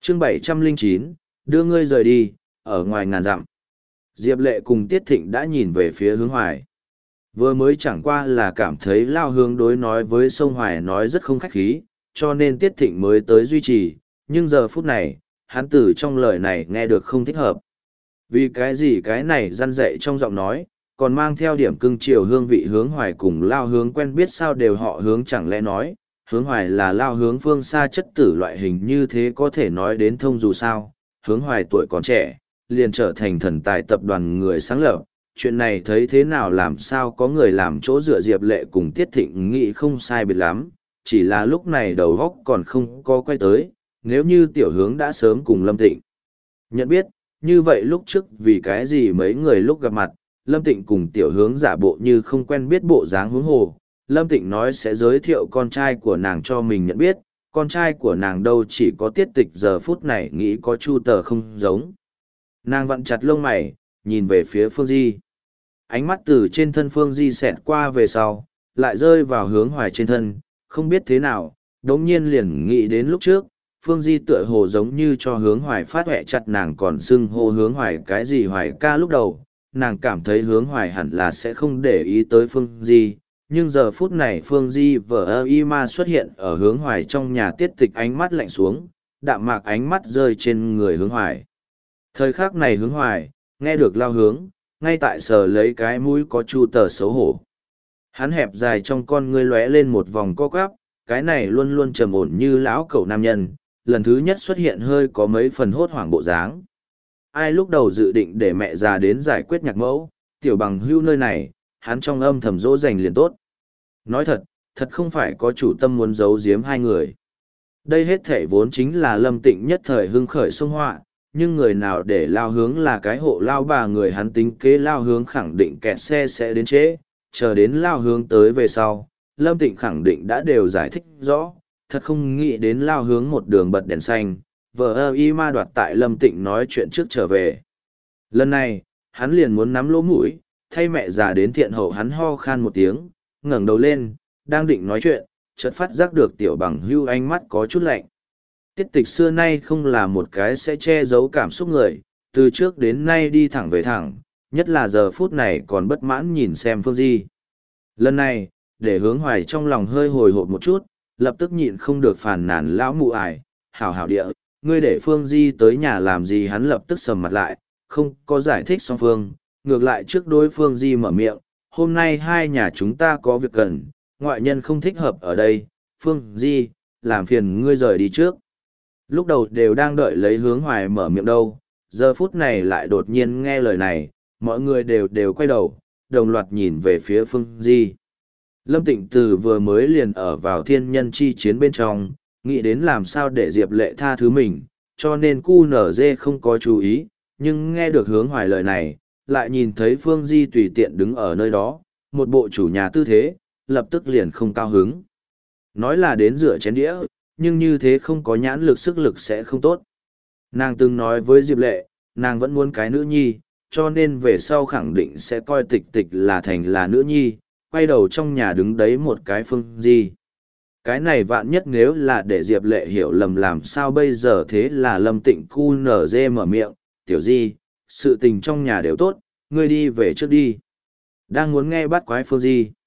chương 709, đưa ngươi rời đi, ở ngoài ngàn dặm. Diệp Lệ cùng Tiết Thịnh đã nhìn về phía Hướng Hoài. Vừa mới chẳng qua là cảm thấy Lao Hướng đối nói với Sông Hoài nói rất không khách khí, cho nên Tiết Thịnh mới tới duy trì, nhưng giờ phút này, hắn từ trong lời này nghe được không thích hợp. Vì cái gì cái này răn dạy trong giọng nói, còn mang theo điểm cưng chiều hương vị Hướng Hoài cùng Lao Hướng quen biết sao đều họ Hướng chẳng lẽ nói, Hướng Hoài là Lao Hướng phương xa chất tử loại hình như thế có thể nói đến thông dù sao, Hướng Hoài tuổi còn trẻ, liền trở thành thần tài tập đoàn người sáng lập. Chuyện này thấy thế nào làm sao có người làm chỗ dựa Diệp Lệ cùng Tiết Thịnh nghĩ không sai biệt lắm, chỉ là lúc này đầu góc còn không có quay tới, nếu như Tiểu Hướng đã sớm cùng Lâm Tịnh nhận biết, như vậy lúc trước vì cái gì mấy người lúc gặp mặt, Lâm Tịnh cùng Tiểu Hướng giả bộ như không quen biết bộ dáng huống hồ. Lâm Tịnh nói sẽ giới thiệu con trai của nàng cho mình nhận biết, con trai của nàng đâu chỉ có Tiết Tịch giờ phút này nghĩ có Chu Tờ không giống. Nàng vặn chặt lông mày, nhìn về phía Phương Di. Ánh mắt từ trên thân Phương Di xẹt qua về sau, lại rơi vào Hướng Hoài trên thân, không biết thế nào, đống nhiên liền nghĩ đến lúc trước, Phương Di tựa hồ giống như cho Hướng Hoài phát huệ chặt nàng còn xưng hô Hướng Hoài cái gì Hoài ca lúc đầu, nàng cảm thấy Hướng Hoài hẳn là sẽ không để ý tới Phương Di, nhưng giờ phút này Phương Di vờ y ma xuất hiện ở Hướng Hoài trong nhà Tiết Tịch ánh mắt lạnh xuống, đạm mạc ánh mắt rơi trên người Hướng Hoài. Thời khắc này Hướng Hoài, nghe được Lao Hướng, ngay tại sờ lấy cái mũi có Chu Tờ xấu hổ. Hắn hẹp dài trong con ngươi lóe lên một vòng co quắp, cái này luôn luôn trầm ổn như lão cẩu nam nhân, lần thứ nhất xuất hiện hơi có mấy phần hốt hoảng bộ dáng. Ai lúc đầu dự định để mẹ già đến giải quyết nhạc mẫu, Tiểu Bằng Hưu nơi này, hắn trong âm thầm dỗ dành liền tốt. Nói thật, thật không phải có chủ tâm muốn giấu giếm hai người. Đây hết thể vốn chính là Lâm Tịnh nhất thời hưng khởi xông họa, nhưng người nào để Lao Hướng là cái hộ Lao bà người hắn tính kế Lao Hướng khẳng định kẹt xe sẽ đến trễ, chờ đến Lao Hướng tới về sau, Lâm Tịnh khẳng định đã đều giải thích rõ, thật không nghĩ đến Lao Hướng một đường bật đèn xanh, vờ y ma đoạt tại Lâm Tịnh nói chuyện trước trở về. Lần này, hắn liền muốn nắm lỗ mũi, thay mẹ già đến thiện hậu hắn ho khan một tiếng, ngẩng đầu lên, đang định nói chuyện, chợt phát giác được Tiểu Bằng Hưu ánh mắt có chút lạnh. Tiết Tịch xưa nay không là một cái sẽ che giấu cảm xúc người, từ trước đến nay đi thẳng về thẳng, nhất là giờ phút này còn bất mãn nhìn xem Phương Di. Lần này, để Hướng Hoài trong lòng hơi hồi hộp một chút, lập tức nhịn không được phàn nàn lão mụ ải, hảo hảo địa, ngươi để Phương Di tới nhà làm gì hắn lập tức sầm mặt lại, không có giải thích song phương, ngược lại trước đối Phương Di mở miệng, hôm nay hai nhà chúng ta có việc cần, ngoại nhân không thích hợp ở đây, Phương Di, làm phiền ngươi rời đi trước. Lúc đầu đều đang đợi lấy Hướng Hoài mở miệng đâu, giờ phút này lại đột nhiên nghe lời này, mọi người đều quay đầu, đồng loạt nhìn về phía Phương Di. Lâm Tịnh từ vừa mới liền ở vào thiên nhân chi chiến bên trong, nghĩ đến làm sao để Diệp Lệ tha thứ mình, cho nên QNZ không có chú ý, nhưng nghe được Hướng Hoài lời này, lại nhìn thấy Phương Di tùy tiện đứng ở nơi đó, một bộ chủ nhà tư thế, lập tức liền không cao hứng. Nói là đến rửa chén đĩa, nhưng như thế không có nhãn lực sức lực sẽ không tốt. Nàng từng nói với Diệp Lệ, nàng vẫn muốn cái nữ nhi, cho nên về sau khẳng định sẽ coi Tịch Tịch là thành là nữ nhi, quay đầu trong nhà đứng đấy một cái Phương Di. Cái này vạn nhất nếu là để Diệp Lệ hiểu lầm làm sao bây giờ, thế là Lâm Tịnh QNZ mở miệng, Tiểu Di, sự tình trong nhà đều tốt, ngươi đi về trước đi. Đang muốn nghe bắt quái Phương Di.